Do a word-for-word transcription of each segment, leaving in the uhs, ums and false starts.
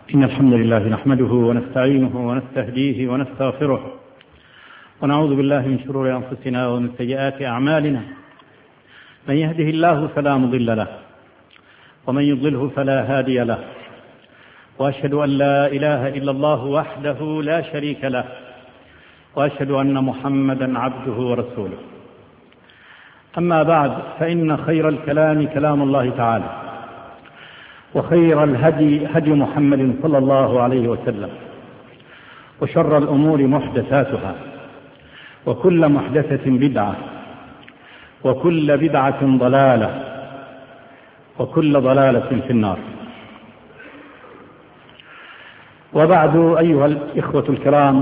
إن الحمد لله نحمده ونستعينه ونستهديه ونستغفره ونعوذ بالله من شرور أنفسنا ومن سيئات أعمالنا. من يهده الله فلا مضل له ومن يضلله فلا هادي له، وأشهد أن لا إله إلا الله وحده لا شريك له، وأشهد أن محمدا عبده ورسوله. أما بعد، فإن خير الكلام كلام الله تعالى، وخير الهدي هدي محمد صلى الله عليه وسلم، وشر الأمور محدثاتها، وكل محدثة بدعة، وكل بدعة ضلالة، وكل ضلالة في النار. وبعد، أيها الإخوة الكرام،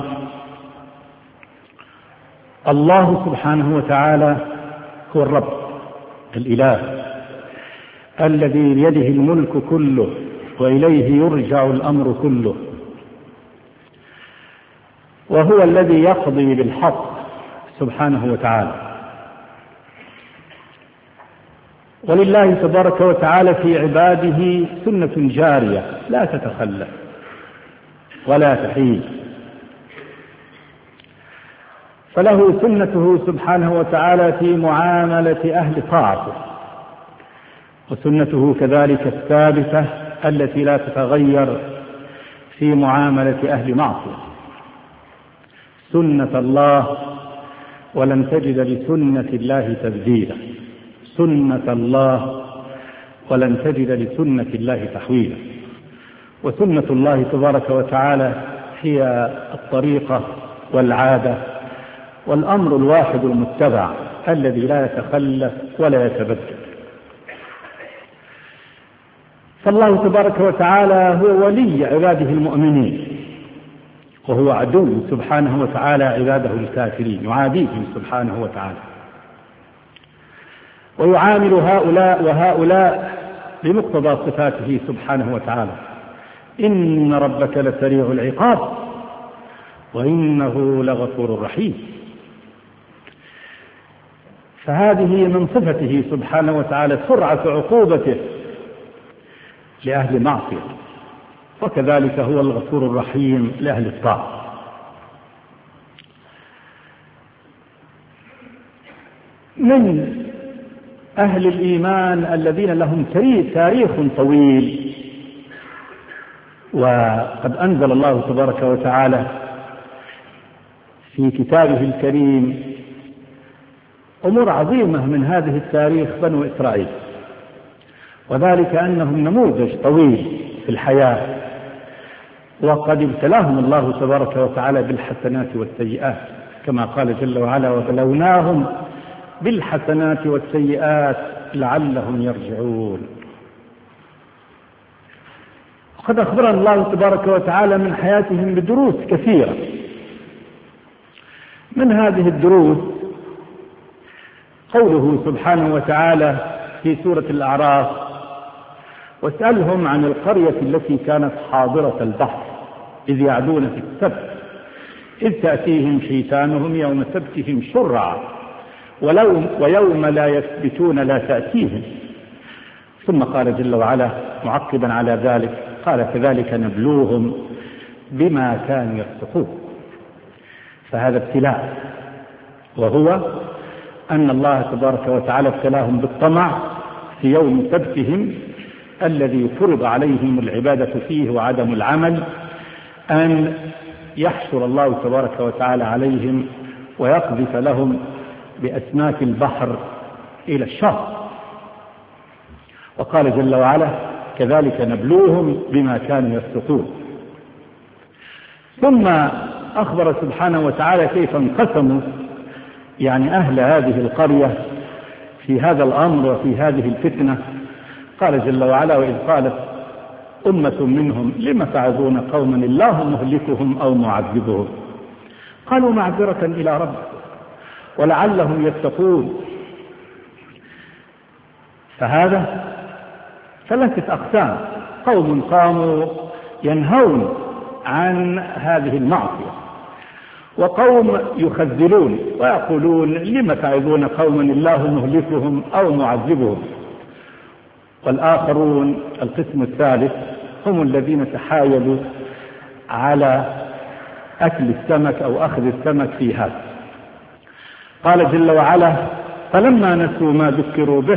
الله سبحانه وتعالى هو الرب الإله الذي بيده الملك كله وإليه يرجع الأمر كله، وهو الذي يقضي بالحق سبحانه وتعالى. ولله تبارك وتعالى في عباده سنة جارية لا تتخلف ولا تحيد، فله سنته سبحانه وتعالى في معاملة أهل طاعته، وسنته كذلك الثابتة التي لا تتغير في معاملة أهل معصية. سنة الله ولن تجد لسنة الله تبديلا، سنة الله ولن تجد لسنة الله تحويلا. وسنة الله تبارك وتعالى هي الطريقة والعادة والأمر الواحد المتبع الذي لا يتخلف ولا يتبدل. فالله تبارك وتعالى هو ولي عباده المؤمنين، وهو عدو سبحانه وتعالى عباده الكافرين، يعاديهم سبحانه وتعالى، ويعامل هؤلاء وهؤلاء بمقتضى صفاته سبحانه وتعالى. إن ربك لسريع العقاب وإنه لغفور رحيم. فهذه من صفته سبحانه وتعالى سرعة عقوبته لأهل معصية، وكذلك هو الغفور الرحيم لأهل الطاعة. من أهل الإيمان الذين لهم تاريخ طويل، وقد أنزل الله تبارك وتعالى في كتابه الكريم أمور عظيمة من هذه التاريخ بنو إسرائيل، وذلك أنهم نموذج طويل في الحياة، وقد ابتلاهم الله تبارك وتعالى بالحسنات والسيئات، كما قال جل وعلا: وبلوناهم بالحسنات والسيئات لعلهم يرجعون. وقد أخبرنا الله تبارك وتعالى من حياتهم بدروس كثيرة. من هذه الدروس قوله سبحانه وتعالى في سورة الأعراف: واسألهم عن القرية التي كانت حاضرة البحر إذ يعدون في السبت إذ تأتيهم حيتانهم يوم سبتهم شرعا ويوم لا يثبتون لا تأتيهم. ثم قال جل وعلا معقبا على ذلك: قال كذلك نبلوهم بما كانوا يفسقون. فهذا ابتلاء، وهو أن الله تبارك وتعالى ابتلاهم بالطمع في يوم سبتهم الذي فرض عليهم العبادة فيه وعدم العمل، أن يحشر الله تبارك وتعالى عليهم ويقذف لهم بأسماك البحر إلى الشر. وقال جل وعلا: كذلك نبلوهم بما كانوا يفسقون. ثم أخبر سبحانه وتعالى كيف انقسموا يعني أهل هذه القرية في هذا الأمر وفي هذه الفتنة. قال جل وعلا: وإذ قالت أمة منهم لم تعظون قوما الله مهلكهم أو معذبهم قالوا معذرة إلى ربكم ولعلهم يتقون. فهذا ثلاثة أقسام: قوم قاموا ينهون عن هذه المعصية، وقوم يخذلون ويقولون لم تعظون قوما الله مهلكهم أو معذبهم، والآخرون القسم الثالث هم الذين تحايلوا على أكل السمك أو أخذ السمك في هذا. قال جل وعلا: فلما نسوا ما ذكروا به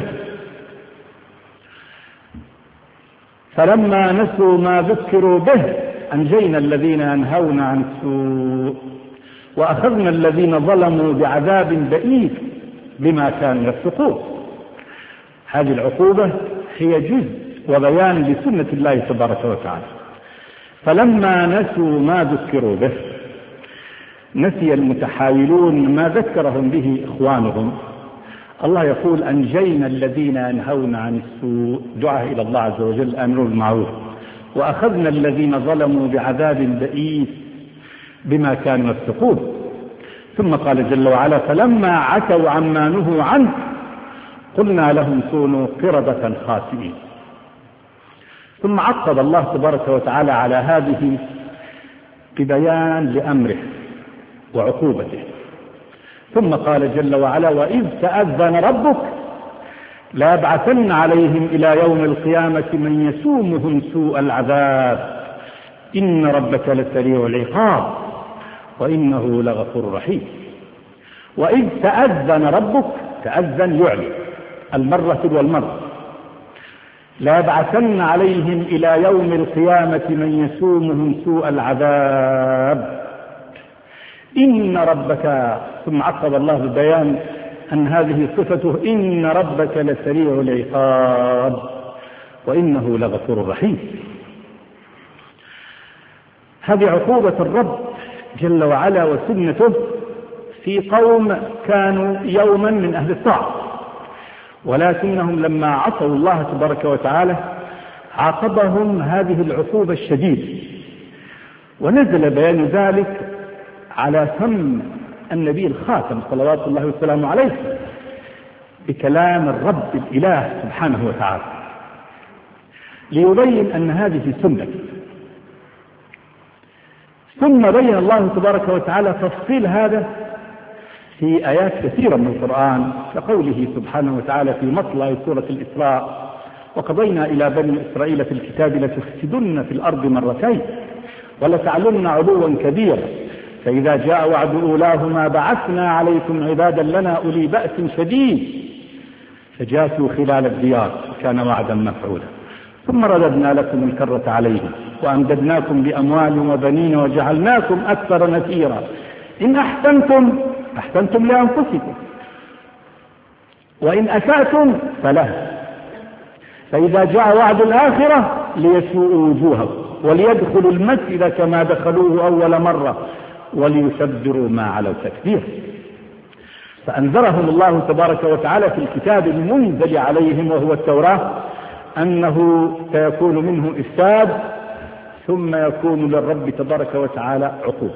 فلما نسوا ما ذكروا به أنجينا الذين ينهون عن السوء وأخذنا الذين ظلموا بعذاب بئيس بما كانوا يفسقون. هذه العقوبة هي جزء وبيان لسنة الله تبارك وتعالى. فلما نسوا ما ذكروا به، نسي المتحايلون ما ذكرهم به إخوانهم. الله يقول: أنجينا الذين ينهون عن السوء، دعاء إلى الله عز وجل، أمر بالمعروف، وأخذنا الذين ظلموا بعذاب بئيس بما كانوا يفسقون. ثم قال جل وعلا: فلما عتوا عما نهوا عنه قلنا لهم كونوا قردة خاسئين. ثم عقب الله تبارك وتعالى على هذه ببيان لأمره وعقوبته. ثم قال جل وعلا: وإذ تأذن ربك ليبعثن عليهم إلى يوم القيامة من يسومهم سوء العذاب إن ربك لسريع العقاب وإنه لغفور رحيم. وإذ تأذن ربك، تأذن يعلن المرة والمرة، ليبعثن عليهم إلى يوم القيامة من يسومهم سوء العذاب إن ربك. ثم عقب الله ببيان أن هذه صفته: إن ربك لسريع العقاب وإنه لغفور رحيم. هذه عقوبة الرب جل وعلا وسنته في قوم كانوا يوما من أهل الطاعة، ولكنهم لما عصوا الله تبارك وتعالى عاقبهم هذه العقوبة الشديدة. ونزل بيان ذلك على فم النبي الخاتم صلوات الله وسلامه عليه بكلام الرب الإله سبحانه وتعالى، ليبين أن هذه سنة. ثم بين الله تبارك وتعالى تفصيل هذا في آيات كثيرة من القرآن، كقوله سبحانه وتعالى في مطلع سورة الإسراء: وقضينا إلى بني إسرائيل في الكتاب لتفسدن في الأرض مرتين ولتعلن علوا كبيرا فإذا جاء وعد أولاهما بعثنا عليكم عبادا لنا أولي بأس شديد فجاسوا خلال الديار كان وعدا مفعولا ثم رددنا لكم الكرة عليهم وأمددناكم بأموال وبنين وجعلناكم أكثر نفيرا إن أحسنتم أحسنتم لأنفسكم وإن أسأتم فله فإذا جاء وعد الآخرة ليسوءوا وجوههم وليدخلوا المسجد كما دخلوه أول مرة وليتبروا ما علوا تكبير. فأنذرهم الله تبارك وتعالى في الكتاب المنزل عليهم وهو التوراة أنه سيكون منه إفساد ثم يكون للرب تبارك وتعالى عقوبة.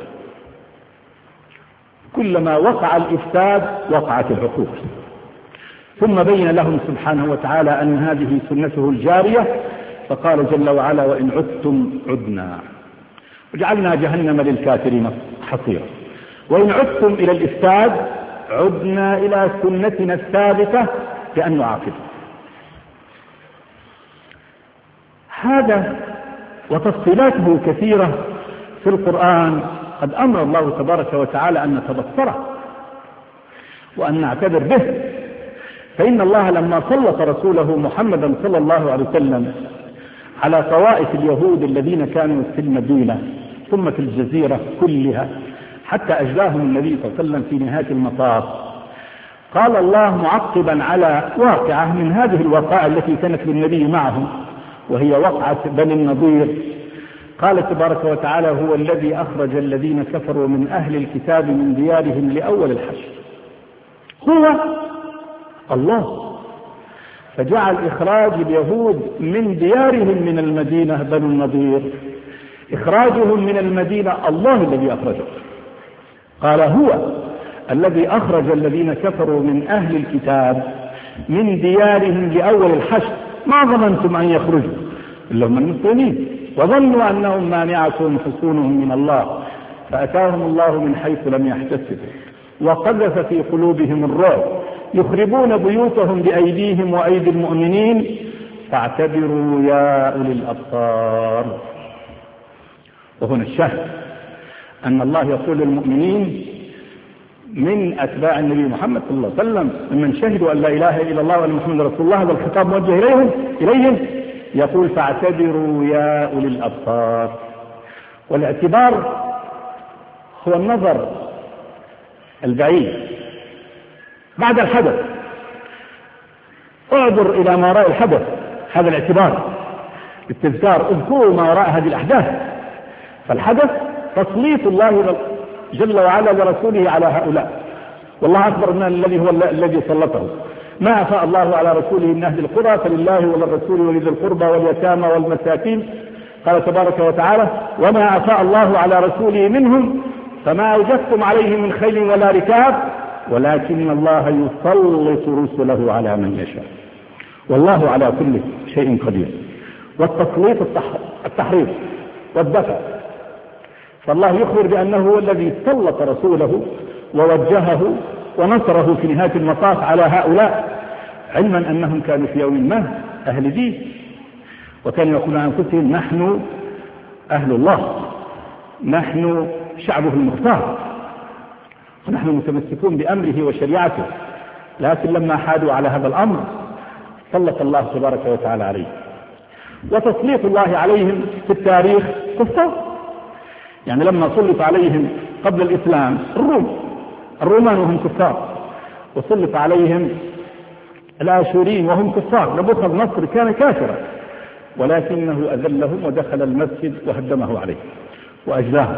كلما وقع الإفساد وقعت العقوبة. ثم بين لهم سبحانه وتعالى أن هذه سنته الجارية فقال جل وعلا وإن عدتم عدنا وجعلنا جهنم للكافرين حصيرا وإن عدتم إلى الإفساد عدنا إلى سنتنا الثابتة بأن نعاقب. هذا وتفصيلاته كثيرة في القرآن قد أمر الله تبارك وتعالى أن نتبصره وأن نعتبر به. فإن الله لما سلط رسوله محمدا صلى الله عليه وسلم على طوائف اليهود الذين كانوا في المدينة ثم في الجزيرة كلها حتى أجلاهم النبي صلى الله عليه وسلم في نهاية المطاف، قال الله معقبا على واقعة من هذه الوقائع التي كانت للنبي معهم وهي وقعة بني النضير، قال تبارك وتعالى هو الذي أخرج الذين كفروا من أهل الكتاب من ديارهم لأول الحشر. هو الله فجعل إخراج اليهود من ديارهم من المدينة بنو النضير إخراجهم من المدينة الله الذي أخرجه. قال هو الذي أخرج الذين كفروا من أهل الكتاب من ديارهم لأول الحشر ما ظننتم أن يخرجوا إلا هم المسلمين وظنوا أنهم مانعتهم حصونهم من الله فأتاهم الله من حيث لم يحتسبوا وقذف في قلوبهم الرعب يخربون بيوتهم بأيديهم وأيدي المؤمنين فاعتبروا يا أولي الأبصار. وهنا الشاهد أن الله يقول للمؤمنين من أتباع النبي محمد صلى الله عليه وسلم ممن شهدوا أن لا إله إلا الله وأن محمد رسول الله، هذا الخطاب موجه إليهم إليهم يقول فاعتبروا يا أولي الأبصار. والاعتبار هو النظر البعيد بعد الحدث، اعبر إلى ما وراء الحدث، هذا الاعتبار، التذكار، اذكروا ما وراء هذه الأحداث. فالحدث تسليط الله جل وعلا لرسوله على هؤلاء، والله أكبر من الذي هو الذي سلطه. ما أفاء الله على رسوله من أهل القرى فلله وللرسول ولذي القربى واليتامى والمساكين، قال تبارك وتعالى وما أفاء الله على رسوله منهم فما أوجدتم عليه من خيل ولا ركاب ولكن الله يسلط رسله على من يشاء والله على كل شيء قدير. والتسليط التحريف والدفع، فالله يخبر بأنه هو الذي سلط رسوله ووجهه ونصره في نهاية المطاف على هؤلاء، علما أنهم كانوا في يوم ما أهل دين، وكانوا يقولون عن أنفسهم نحن أهل الله، نحن شعبه المختار، ونحن متمسكون بأمره وشريعته. لكن لما حادوا على هذا الأمر سلط الله تبارك وتعالى عليه. وتسليط الله عليهم في التاريخ كفار، يعني لما سلط عليهم قبل الإسلام الروم، الرومان وهم كفار، وسلط عليهم الآشوريين وهم كفار، نبوخذ نصر كان كافرا ولكنه أذلهم ودخل المسجد وهدمه عليه وأجلاه.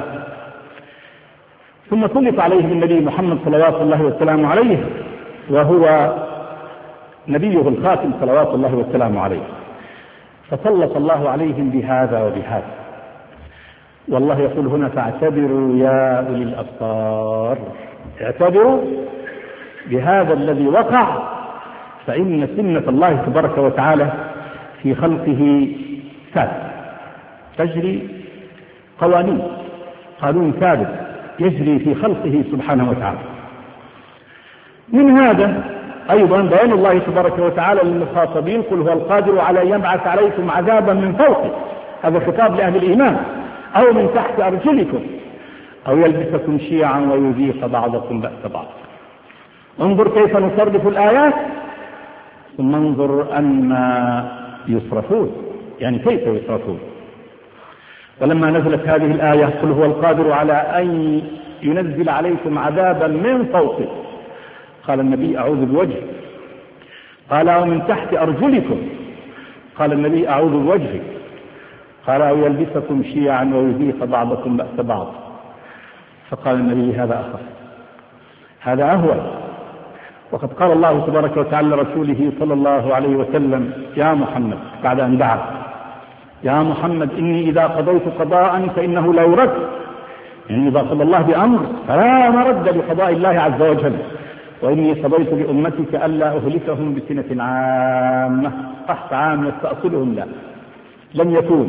ثم سلط عليهم النبي محمد صلوات الله وسلامه عليه وهو نبيه الخاتم صلوات الله وسلامه عليه، فسلط الله عليهم بهذا وبهذا. والله يقول هنا فاعتبروا يا أولي الأبصار، اعتبروا بهذا الذي وقع، فإن سنة الله تبارك وتعالى في خلقه ثابت، تجري قوانين، قانون ثابت يجري في خلقه سبحانه وتعالى. من هذا أيضا بيان الله تبارك وتعالى للمخاطبين قل هو القادر على أن يبعث عليكم عذابا من فوقه، هذا خطاب لأهل الإيمان، أو من تحت أرجلكم أو يلبسكم شيعا ويذيق بعضكم بأس بعض. انظر كيف نصرف الآيات ثم انظر أن يصرفون، يعني كيف يصرفون. ولما نزلت هذه الآية قل هو القادر على أن ينزل عليكم عذابا من فوقه، قال النبي أعوذ بوجهه، قال أو من تحت أرجلكم، قال النبي أعوذ بوجهه، قال أو يلبسكم شيعا ويذيق بعضكم بأس بعض، فقال النبي هذا أخف، هذا أهون. وقد قال الله تبارك وتعالى لرسوله صلى الله عليه وسلم يا محمد بعد أن دعا يا محمد إني إذا قضيت قضاء فإنه لا يرد، يعني إذا قضى الله بأمر فلا مرد لقضاء الله عز وجل، وإني قضيت لأمتك ألا أهلكهم بسنة عامة، قحط عام يستأصلهم لا لم يكون،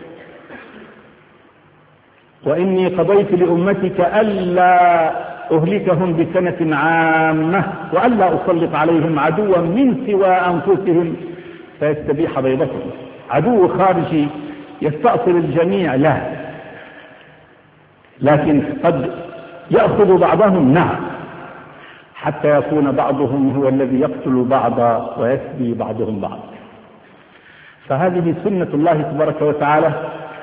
وإني قضيت لأمتك ألا أهلكهم بسنة عامة وألا أسلط عليهم عدوا من سوى أنفسهم فيستبيح بيضتهم، عدو خارجي يستأصل الجميع لا، لكن قد يأخذ بعضهم نعم حتى يكون بعضهم هو الذي يقتل بعضا ويسبي بعضهم بعض. فهذه سنة الله تبارك وتعالى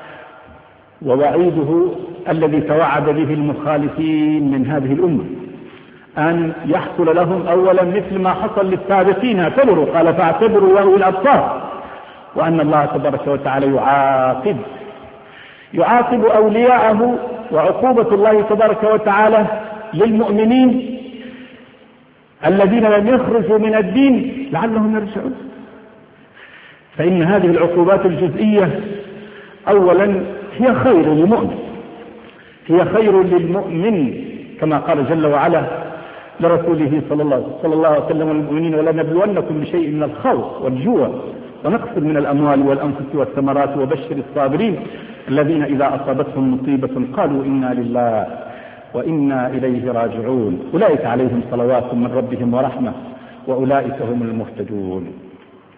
ووعيده الذي توعد به المخالفين من هذه الأمة أن يحصل لهم أولا مثل ما حصل للسابقين. اعتبروا، قال فاعتبروا يا أولي الأبصار، وأن الله تبارك وتعالى يعاقب يعاقب أولياءه، وعقوبة الله تبارك وتعالى للمؤمنين الذين لم يخرجوا من الدين لعلهم يرجعون. فإن هذه العقوبات الجزئية أولا هي خير للمؤمن، هي خير للمؤمن كما قال جل وعلا لرسوله صلى الله صلى الله عليه وسلم والمؤمنين ولنبلونكم بشيء من الخوف والجوع ونقص من الأموال والأنفس والثمرات وبشر الصابرين الذين إذا أصابتهم مصيبة قالوا إنا لله وإنا إليه راجعون أولئك عليهم صلوات من ربهم ورحمة وأولئك هم المهتدون.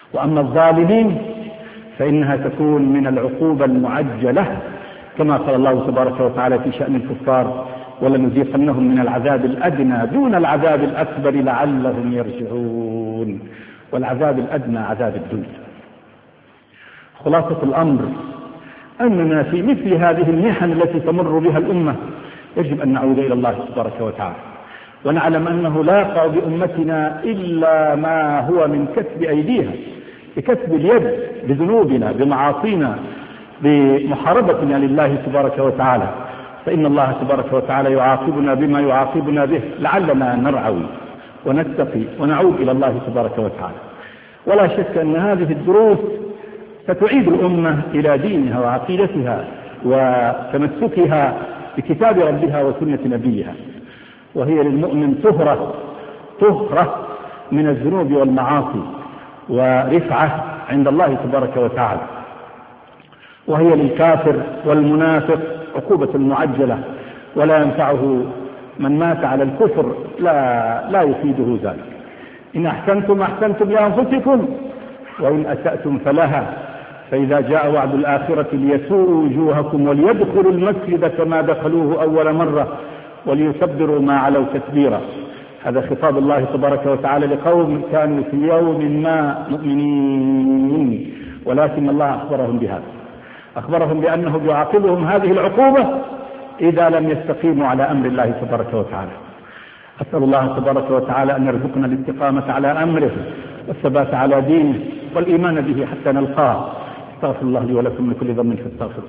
وأما الظالمين فإنها تكون من العقوبة المعجلة، كما قال الله تبارك وتعالى في شأن الكفار: ولنذيقنهم من العذاب الأدنى دون العذاب الأكبر لعلهم يرجعون. والعذاب الأدنى عذاب الدنيا. خلاصة الأمر أننا في مثل هذه المحن التي تمر بها الأمة يجب أن نعود إلى الله تبارك وتعالى، ونعلم أنه لا يقع بأمتنا إلا ما هو من كسب أيديها، بكسب اليد، بذنوبنا، بمعاصينا، بمحاربتنا لله تبارك وتعالى. فإن الله تبارك وتعالى يعاقبنا بما يعاقبنا به لعلنا نرعوي ونتقي ونعود إلى الله تبارك وتعالى. ولا شك أن هذه الدروس ستعيد الأمة إلى دينها وعقيدتها وتمسكها بكتاب ربها وسنة نبيها، وهي للمؤمن طهرة طهرة من الذنوب والمعاصي ورفعة عند الله تبارك وتعالى، وهي للكافر والمنافق عقوبة معجلة، ولا ينفعه من مات على الكفر، لا, لا يفيده ذلك. إن أحسنتم أحسنتم لأنفسكم وإن أسأتم فلها، فإذا جاء وعد الآخرة ليسوءوا وجوهكم وليدخلوا المسجد كما دخلوه أول مرة وليكبروا ما علوا تكبيرا. هذا خطاب الله تبارك وتعالى لقوم كانوا في يوم ما مؤمنين، ولكن الله أخبرهم بهذا، أخبرهم بأنه يعاقبهم هذه العقوبة إذا لم يستقيموا على أمر الله تبارك وتعالى. أسأل الله تبارك وتعالى أن يرزقنا الاستقامة على أمره والثبات على دينه والإيمان به حتى نلقاه. استغفر الله لي ولكم من كل ذنب فاستغفروه.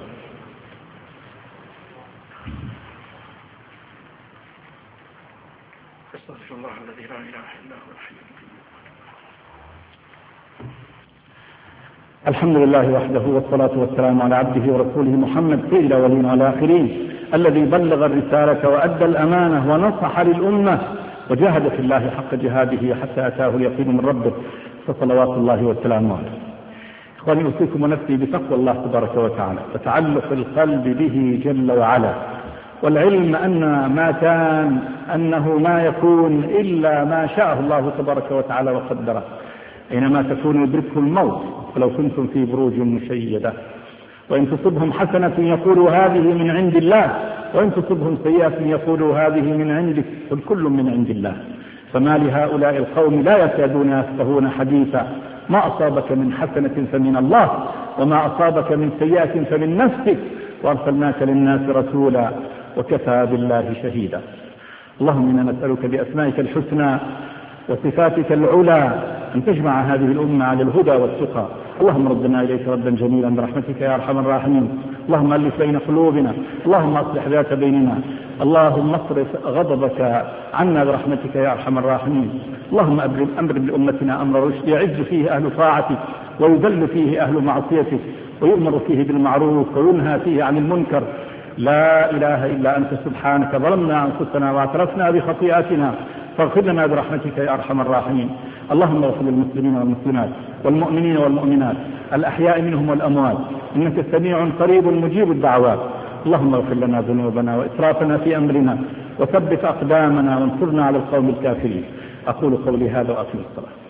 استغفر الله الذي لا إله إلا هو الحي القيوم. الحمد لله وحده والصلاة والسلام على عبده ورسوله محمد سيد الأولين والآخرين، الذي بلغ الرسالة وأدى الأمانة ونصح للأمة وجاهد في الله حق جهاده حتى أتاه اليقين من ربه، فصلوات الله وسلامه عليه. إخواني، أوصيكم ونفسي بتقوى الله تبارك وتعالى وتعلق القلب به جل وعلا، والعلم أن ما كان أنه ما يكون إلا ما شاءه الله تبارك وتعالى وقدره. أينما تكونوا يدرككم الموت ولو كنتم في بروج مشيدة، وإن تصبهم حسنة يقولوا هذه من عند الله، وإن تصبهم سيئة يقولوا هذه من عندك، قل كل من عند الله. فما لهؤلاء القوم لا يكادون يفقهون حديثا، ما أصابك من حسنة فمن الله، وما أصابك من سيئة فمن نفسك، وأرسلناك للناس رسولا وكفى بالله شهيدا. اللهم إنا نسألك بأسمائك الحسنى وصفاتك العلى أن تجمع هذه الأمة على الهدى والتقى. اللهم ردنا إليك ردا جميلا برحمتك يا أرحم الراحمين. اللهم ألف بين قلوبنا، اللهم أصلح ذات بيننا، اللهم اصرف غضبك عنا برحمتك يا أرحم الراحمين. اللهم أمر بأمتنا أمر رشد يعز فيه أهل طاعتك ويذل فيه أهل معصيتك، ويؤمر فيه بالمعروف وينهى فيه عن المنكر. لا إله إلا أنت سبحانك ظلمنا أنفسنا واعترفنا بخطيئتنا، فاغفر لنا برحمتك يا أرحم الراحمين. اللهم اغفر للمسلمين والمسلمات والمؤمنين والمؤمنات الأحياء منهم والأموات، إنك سميع قريب مجيب الدعوات. اللهم اغفر لنا ذنوبنا وإسرافنا في أمرنا، وثبت أقدامنا وانصرنا على القوم الكافرين. أقول قولي هذا وأقم الصلاة.